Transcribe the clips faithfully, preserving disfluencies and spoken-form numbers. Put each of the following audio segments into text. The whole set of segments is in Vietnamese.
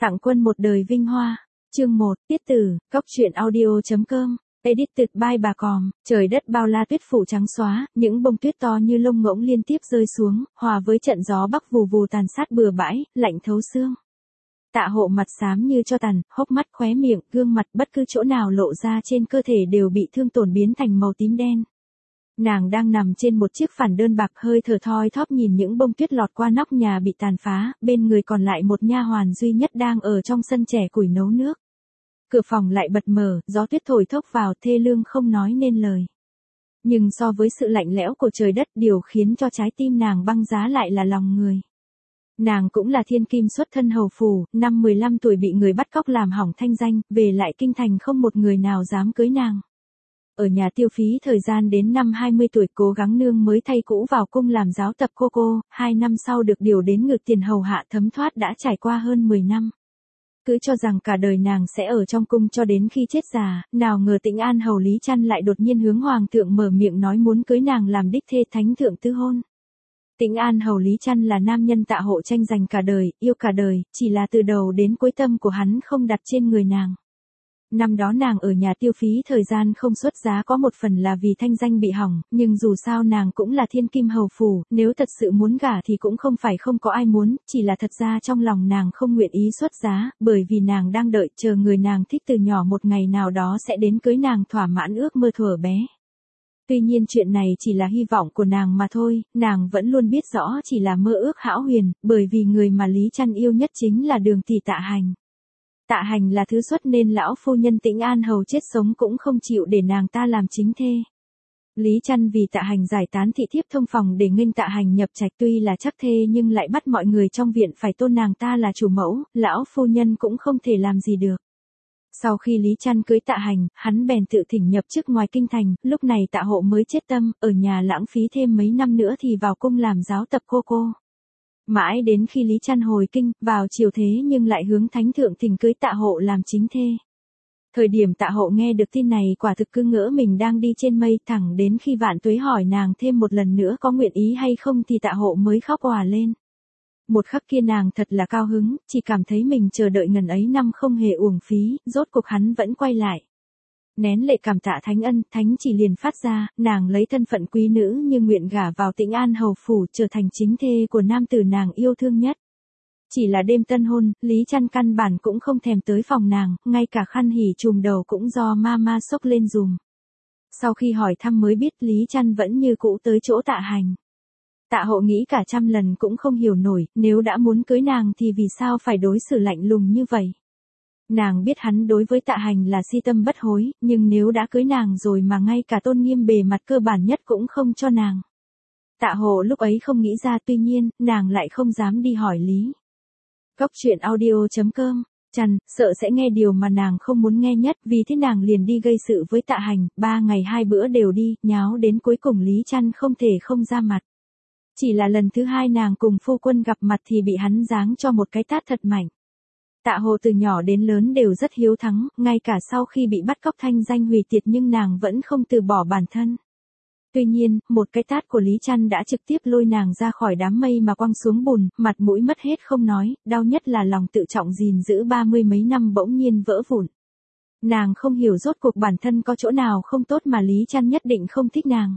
Tặng quân một đời vinh hoa. Chương một, tiết tử, cốc truyện audio.com, edited by bà Còm. Trời đất bao la tuyết phủ trắng xóa, những bông tuyết to như lông ngỗng liên tiếp rơi xuống, hòa với trận gió bắc vù vù tàn sát bừa bãi, lạnh thấu xương. Tạ Hộ mặt xám như cho tàn, hốc mắt, khóe miệng, gương mặt, bất cứ chỗ nào lộ ra trên cơ thể đều bị thương tổn biến thành màu tím đen. Nàng đang nằm trên một chiếc phản đơn bạc, hơi thở thoi thóp nhìn những bông tuyết lọt qua nóc nhà bị tàn phá, bên người còn lại một nha hoàn duy nhất đang ở trong sân chẻ củi nấu nước. Cửa phòng lại bật mở, gió tuyết thổi thốc vào, thê lương không nói nên lời. Nhưng so với sự lạnh lẽo của trời đất, điều khiến cho trái tim nàng băng giá lại là lòng người. Nàng cũng là thiên kim xuất thân hầu phủ, năm mười lăm tuổi bị người bắt cóc làm hỏng thanh danh, về lại kinh thành không một người nào dám cưới nàng. Ở nhà tiêu phí thời gian đến năm hai mươi tuổi, cố gắng nương mới thay cũ vào cung làm giáo tập cô cô, hai năm sau được điều đến ngự tiền hầu hạ, thấm thoát đã trải qua hơn mười năm. Cứ cho rằng cả đời nàng sẽ ở trong cung cho đến khi chết già, nào ngờ Tĩnh An hầu Lý Chăn lại đột nhiên hướng hoàng thượng mở miệng nói muốn cưới nàng làm đích thê, thánh thượng tứ hôn. Tĩnh An hầu Lý Chăn là nam nhân Tạ Hộ tranh giành cả đời, yêu cả đời, chỉ là từ đầu đến cuối tâm của hắn không đặt trên người nàng. Năm đó nàng ở nhà tiêu phí thời gian không xuất giá có một phần là vì thanh danh bị hỏng, nhưng dù sao nàng cũng là thiên kim hầu phủ, nếu thật sự muốn gả thì cũng không phải không có ai muốn, chỉ là thật ra trong lòng nàng không nguyện ý xuất giá, bởi vì nàng đang đợi chờ người nàng thích từ nhỏ một ngày nào đó sẽ đến cưới nàng thỏa mãn ước mơ thuở bé. Tuy nhiên chuyện này chỉ là hy vọng của nàng mà thôi, nàng vẫn luôn biết rõ chỉ là mơ ước hão huyền, bởi vì người mà Lý Chăn yêu nhất chính là Đường tỷ Tạ Hành. Tạ Hành là thứ xuất nên lão phu nhân Tĩnh An hầu chết sống cũng không chịu để nàng ta làm chính thê. Lý Chăn vì Tạ Hành giải tán thị thiếp thông phòng để nghênh Tạ Hành nhập trạch, tuy là chắc thê nhưng lại bắt mọi người trong viện phải tôn nàng ta là chủ mẫu, lão phu nhân cũng không thể làm gì được. Sau khi Lý Chăn cưới Tạ Hành, hắn bèn tự thỉnh nhập chức ngoài kinh thành, lúc này Tạ Hộ mới chết tâm, ở nhà lãng phí thêm mấy năm nữa thì vào cung làm giáo tập cô cô. Mãi đến khi Lý Chăn hồi kinh, vào triều thế nhưng lại hướng thánh thượng thỉnh cưới Tạ Hộ làm chính thê. Thời điểm Tạ Hộ nghe được tin này quả thực cứ ngỡ mình đang đi trên mây, thẳng đến khi Vạn Tuế hỏi nàng thêm một lần nữa có nguyện ý hay không thì Tạ Hộ mới khóc òa lên. Một khắc kia nàng thật là cao hứng, chỉ cảm thấy mình chờ đợi ngần ấy năm không hề uổng phí, rốt cuộc hắn vẫn quay lại. Nén lệ cảm tạ thánh ân, thánh chỉ liền phát ra, nàng lấy thân phận quý nữ như nguyện gả vào Tĩnh An hầu phủ, trở thành chính thê của nam tử nàng yêu thương nhất. Chỉ là đêm tân hôn, Lý Chăn căn bản cũng không thèm tới phòng nàng, ngay cả khăn hỉ trùm đầu cũng do mama xốc lên dùm. Sau khi hỏi thăm mới biết Lý Chăn vẫn như cũ tới chỗ Tạ Hành. Tạ Hộ nghĩ cả trăm lần cũng không hiểu nổi, nếu đã muốn cưới nàng thì vì sao phải đối xử lạnh lùng như vậy. Nàng biết hắn đối với Tạ Hành là si tâm bất hối, nhưng nếu đã cưới nàng rồi mà ngay cả tôn nghiêm bề mặt cơ bản nhất cũng không cho nàng. Tạ Hộ lúc ấy không nghĩ ra, tuy nhiên, nàng lại không dám đi hỏi Lý. Cốc truyện audio.com, chăn, sợ sẽ nghe điều mà nàng không muốn nghe nhất, vì thế nàng liền đi gây sự với Tạ Hành, ba ngày hai bữa đều đi, nháo đến cuối cùng Lý Chăn không thể không ra mặt. Chỉ là lần thứ hai nàng cùng phu quân gặp mặt thì bị hắn giáng cho một cái tát thật mạnh. Tạ Hộ từ nhỏ đến lớn đều rất hiếu thắng, ngay cả sau khi bị bắt cóc thanh danh hủy tiệt nhưng nàng vẫn không từ bỏ bản thân. Tuy nhiên, một cái tát của Lý Chăn đã trực tiếp lôi nàng ra khỏi đám mây mà quăng xuống bùn, mặt mũi mất hết không nói, đau nhất là lòng tự trọng gìn giữ ba mươi mấy năm bỗng nhiên vỡ vụn. Nàng không hiểu rốt cuộc bản thân có chỗ nào không tốt mà Lý Chăn nhất định không thích nàng.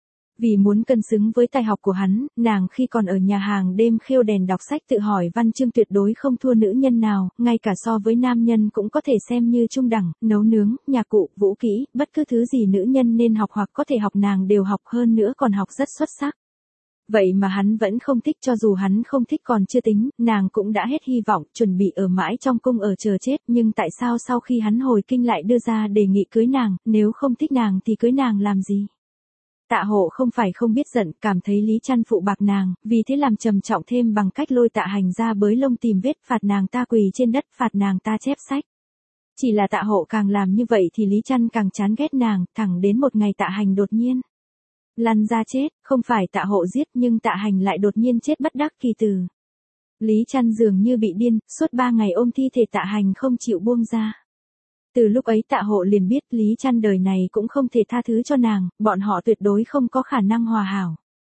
Vì muốn cân xứng với tài học của hắn, nàng khi còn ở nhà hàng đêm khêu đèn đọc sách tự hỏi văn chương tuyệt đối không thua nữ nhân nào, ngay cả so với nam nhân cũng có thể xem như trung đẳng, nấu nướng, nhạc cụ, vũ kỹ, bất cứ thứ gì nữ nhân nên học hoặc có thể học nàng đều học, hơn nữa còn học rất xuất sắc. Vậy mà hắn vẫn không thích, cho dù hắn không thích còn chưa tính, nàng cũng đã hết hy vọng, chuẩn bị ở mãi trong cung ở chờ chết, nhưng tại sao sau khi hắn hồi kinh lại đưa ra đề nghị cưới nàng, nếu không thích nàng thì cưới nàng làm gì? Tạ Hộ không phải không biết giận, cảm thấy Lý Chăn phụ bạc nàng, vì thế làm trầm trọng thêm bằng cách lôi Tạ Hành ra bới lông tìm vết, phạt nàng ta quỳ trên đất, phạt nàng ta chép sách. Chỉ là Tạ Hộ càng làm như vậy thì Lý Chăn càng chán ghét nàng, thẳng đến một ngày Tạ Hành đột nhiên lăn ra chết, không phải Tạ Hộ giết nhưng Tạ Hành lại đột nhiên chết bất đắc kỳ tử. Lý Chăn dường như bị điên, suốt ba ngày ôm thi thể Tạ Hành không chịu buông ra. Từ lúc ấy Tạ Hộ liền biết Lý Chăn đời này cũng không thể tha thứ cho nàng, bọn họ tuyệt đối không có khả năng hòa hảo.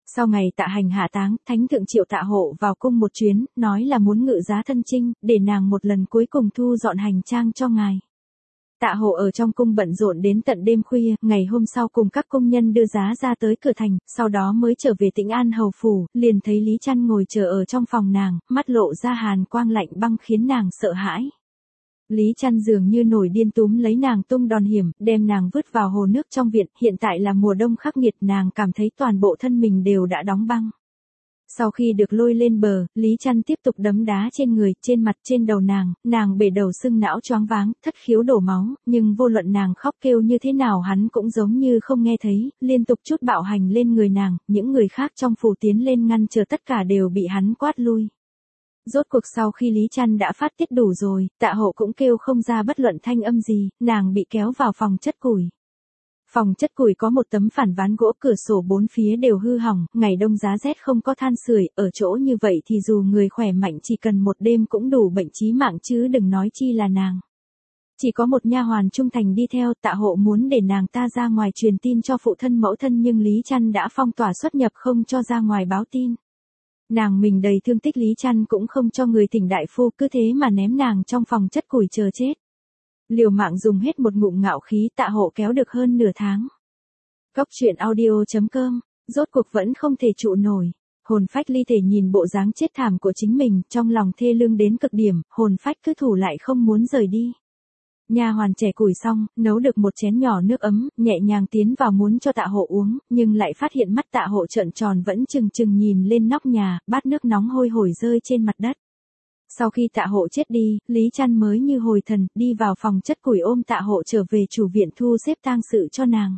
Sau ngày Tạ Hành hạ táng, Thánh thượng triệu Tạ Hộ vào cung một chuyến, nói là muốn ngự giá thân chinh, để nàng một lần cuối cùng thu dọn hành trang cho ngài. Tạ Hộ ở trong cung bận rộn đến tận đêm khuya, ngày hôm sau cùng các công nhân đưa giá ra tới cửa thành, sau đó mới trở về Tĩnh An hầu phủ, liền thấy Lý Chăn ngồi chờ ở trong phòng nàng, mắt lộ ra hàn quang lạnh băng khiến nàng sợ hãi. Lý Chăn dường như nổi điên túm lấy nàng tung đòn hiểm, đem nàng vứt vào hồ nước trong viện, hiện tại là mùa đông khắc nghiệt, nàng cảm thấy toàn bộ thân mình đều đã đóng băng. Sau khi được lôi lên bờ, Lý Chăn tiếp tục đấm đá trên người, trên mặt, trên đầu nàng, nàng bể đầu sưng não choáng váng, thất khiếu đổ máu, nhưng vô luận nàng khóc kêu như thế nào hắn cũng giống như không nghe thấy, liên tục chút bạo hành lên người nàng, những người khác trong phủ tiến lên ngăn chờ tất cả đều bị hắn quát lui. Rốt cuộc sau khi Lý Chăn đã phát tiết đủ rồi, Tạ Hộ cũng kêu không ra bất luận thanh âm gì, nàng bị kéo vào phòng chất củi. Phòng chất củi có một tấm phản ván gỗ, cửa sổ bốn phía đều hư hỏng, ngày đông giá rét không có than sưởi, ở chỗ như vậy thì dù người khỏe mạnh chỉ cần một đêm cũng đủ bệnh chí mạng chứ đừng nói chi là nàng. Chỉ có một nha hoàn trung thành đi theo, Tạ Hộ muốn để nàng ta ra ngoài truyền tin cho phụ thân mẫu thân nhưng Lý Chăn đã phong tỏa xuất nhập không cho ra ngoài báo tin. Nàng mình đầy thương tích, Lý Chăn cũng không cho người thỉnh đại phu, cứ thế mà ném nàng trong phòng chất củi chờ chết. Liều mạng dùng hết một ngụm ngạo khí, Tạ Hộ kéo được hơn nửa tháng. Cóc truyện audio chấm com, rốt cuộc vẫn không thể trụ nổi. Hồn phách ly thể nhìn bộ dáng chết thảm của chính mình, trong lòng thê lương đến cực điểm, hồn phách cứ thủ lại không muốn rời đi. Nha hoàn chẻ củi xong, nấu được một chén nhỏ nước ấm, nhẹ nhàng tiến vào muốn cho Tạ Hộ uống, nhưng lại phát hiện mắt Tạ Hộ trợn tròn vẫn chừng chừng nhìn lên nóc nhà, bát nước nóng hôi hổi rơi trên mặt đất. Sau khi Tạ Hộ chết đi, Lý Chăn mới như hồi thần, đi vào phòng chất củi ôm Tạ Hộ trở về chủ viện thu xếp tang sự cho nàng.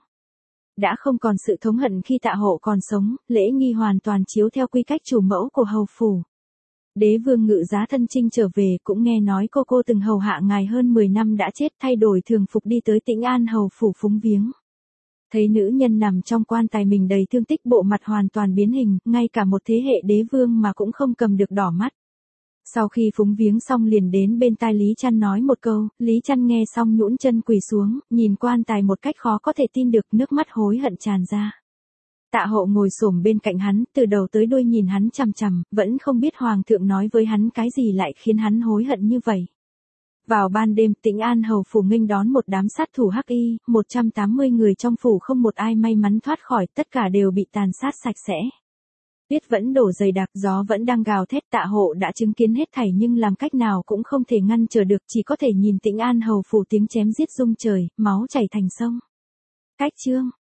Đã không còn sự thống hận khi Tạ Hộ còn sống, lễ nghi hoàn toàn chiếu theo quy cách chủ mẫu của hầu phủ. Đế vương ngự giá thân chinh trở về, cũng nghe nói cô cô từng hầu hạ ngài hơn mười năm đã chết, thay đổi thường phục đi tới Tĩnh An hầu phủ phúng viếng. Thấy nữ nhân nằm trong quan tài mình đầy thương tích, bộ mặt hoàn toàn biến hình, ngay cả một thế hệ đế vương mà cũng không cầm được đỏ mắt. Sau khi phúng viếng xong liền đến bên tai Lý Chăn nói một câu, Lý Chăn nghe xong nhũn chân quỳ xuống, nhìn quan tài một cách khó có thể tin được, nước mắt hối hận tràn ra. Tạ Hộ ngồi xổm bên cạnh hắn, từ đầu tới đuôi nhìn hắn chằm chằm, vẫn không biết hoàng thượng nói với hắn cái gì lại khiến hắn hối hận như vậy. Vào ban đêm, Tĩnh An hầu phủ nghênh đón một đám sát thủ hắc y, một trăm tám mươi người trong phủ không một ai may mắn thoát khỏi, tất cả đều bị tàn sát sạch sẽ. Tuyết vẫn đổ dày đặc, gió vẫn đang gào thét, Tạ Hộ đã chứng kiến hết thảy nhưng làm cách nào cũng không thể ngăn trở được, chỉ có thể nhìn Tĩnh An hầu phủ tiếng chém giết rung trời, máu chảy thành sông. Cách chương